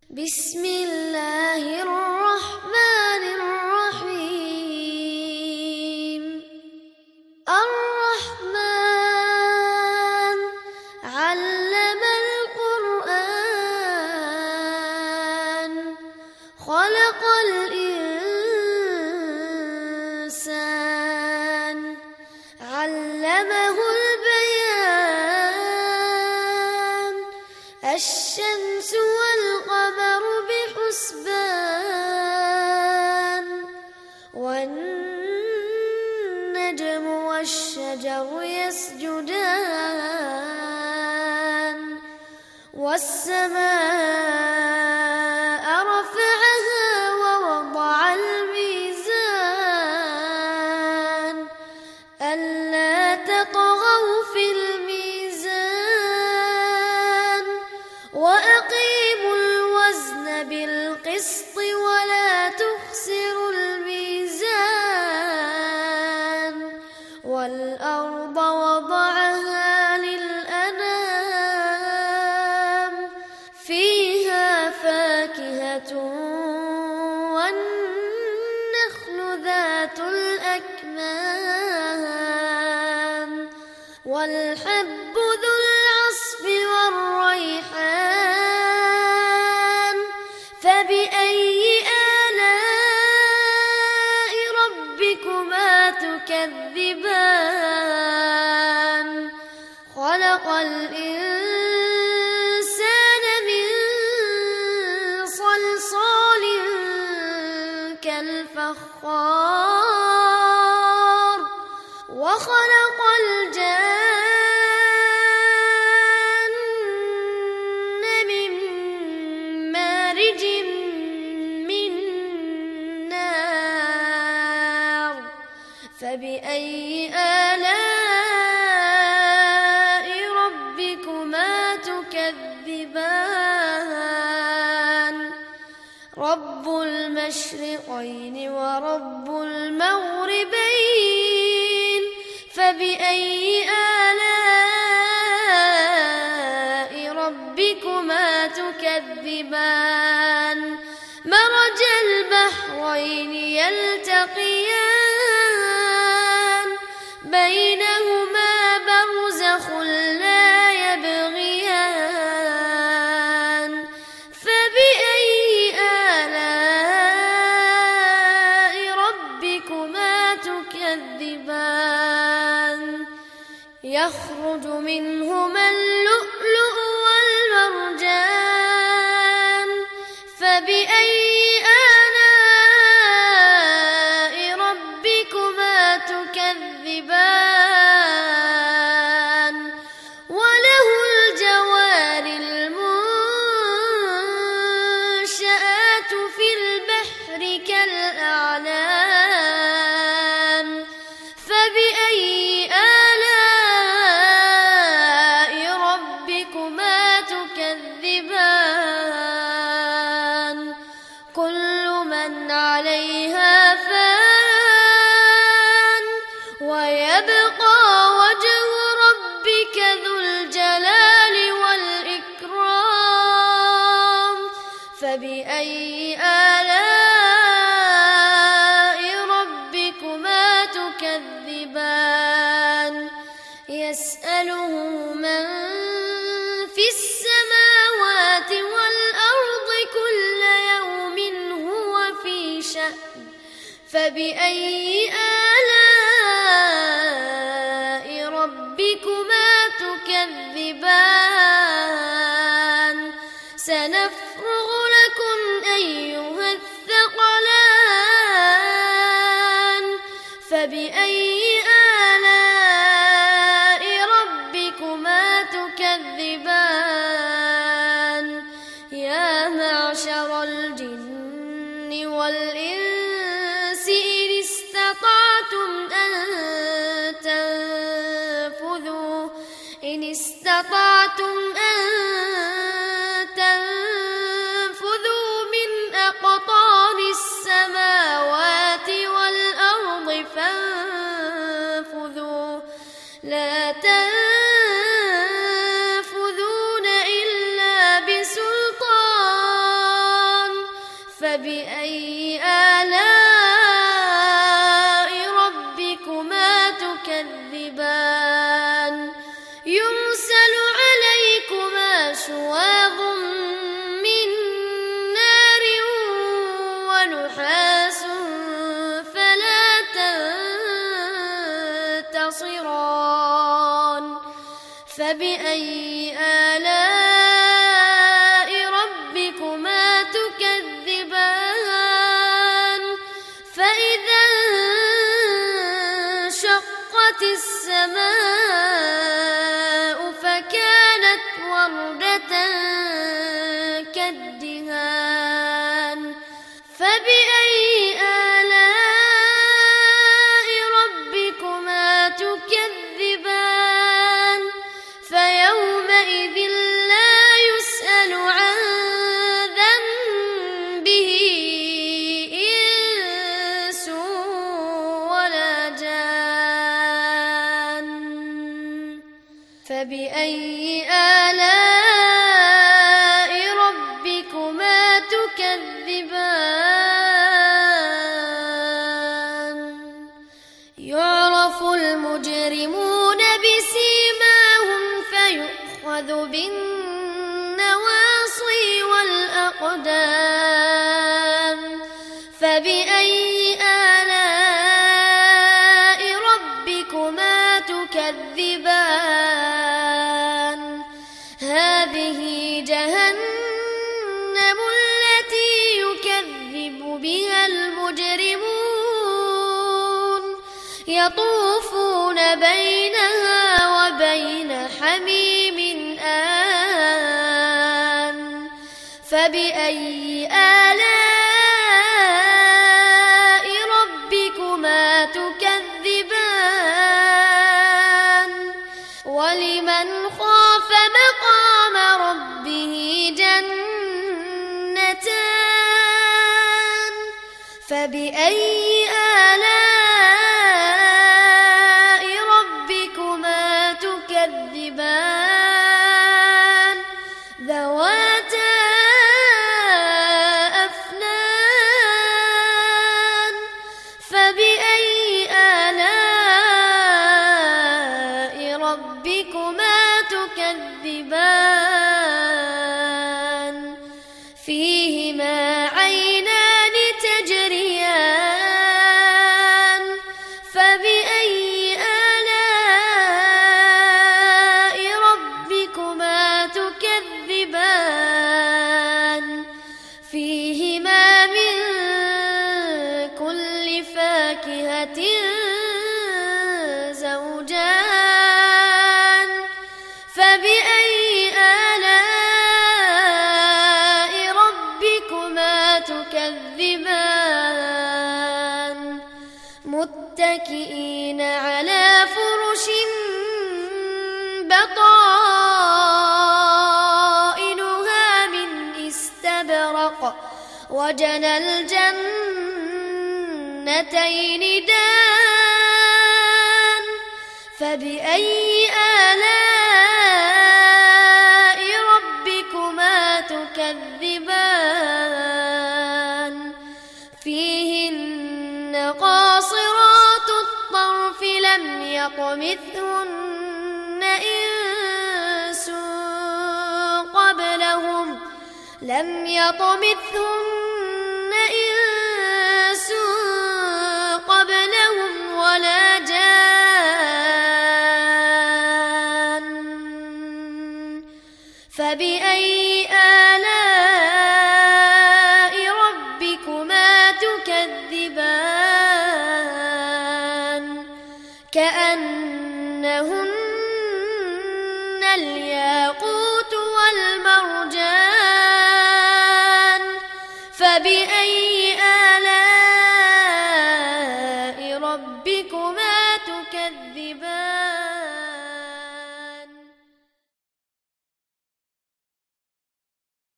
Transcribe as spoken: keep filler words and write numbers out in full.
بسم الله الرحمن الرحيم. الرحمن علم القرآن خلق الإنسان علمه البيان. الشمس والقمر بحسبان والنجم والشجر يسجدان والسماء رفعها ووضع الميزان ألا تطغوا في الميزان وأقيموا الوزن بالقسط ولا تخسروا الميزان. والأرض وضعها للأنام فيها فاكهة والنخل ذات الأكمام والحب ذو العصف والريحان. فبأي آلاء ربكما تكذبان؟ خلق الإنسان من صلصال كالفخار وخلق الجان من مارج من نار. فبأي آلاء ربكما تكذبان؟ رب المشرقين ورب المغربين. فبأي آلاء ربكما تكذبان؟ مرج البحرين يلتقيان بينهما برزخ لا يبغيان. فبأي آلاء ربكما تكذبان؟ يخرج منهما اللؤلؤ والمرجان. فبأي آلاء ربكما تكذبان؟ وله الجوار المنشآت في البحر كالأعلام. فبأي آلاء ربكما تكذبان؟ كل من عليها فان ويبقى وجه ربك ذو الجلال والإكرام. فبأي آلاء ربكما تكذبان؟ يسأله من في السماوات والأرض كل يوم هو في شأن. فبأي آلاء ربكما تكذبان؟ سنفرغ لكم أيها الثقلان. فبأي آلاء ربكما تكذبان؟ يا معشر الجن والإنس إن استطعتم أن تنفذوا إن استطعتم أن تنفذوا من أقطار السماوات والأرض فانفذوا لا تنفذون إلا بسلطان. فبأي آلاء ربكما تكذبان يرسل عليكما شواظ من نار ونحاس فلا تنتصران فبأي آلاء ربكما تكذبان فإذا انشقت السماء فكانت وردة كالدهان فبأي آلاء ربكما تكذبان فيومئذ لا يسأل عن ذنبه إنس ولا جان فبأي آلاء ربكما تكذبان يعرف المجرمون بسيماهم فيؤخذ بالنواصي والأقدام فبأي آلاء ربكما تكذبان هذه جهنم التي يكذب بها المجرمون يطوفون بينها وبين حميم آن فبأي آلاء ربكما تكذبان ولمن خاف مقام ربه جنتان فبأي آلاء ربكما تكذبان ذواتا أفنان فبأي آلاء ربكما تكذبان فيهما عينان تجريان فبأي آلاء ربكما تكذبان فيهما من كل فاكهة زوجان فبأي آلاء ربكما تكذبان متكئين على فرش بطائنها من استبرق وجنى الجنتين دان فبأي آلاء ربكما تكذبان فيهن قاصرات الطرف لم يطمثهن إنس قبلهم لم يطمثهن إنس قبلهم ولا جان فبأي آلاء ربكما تكذبان كأنهن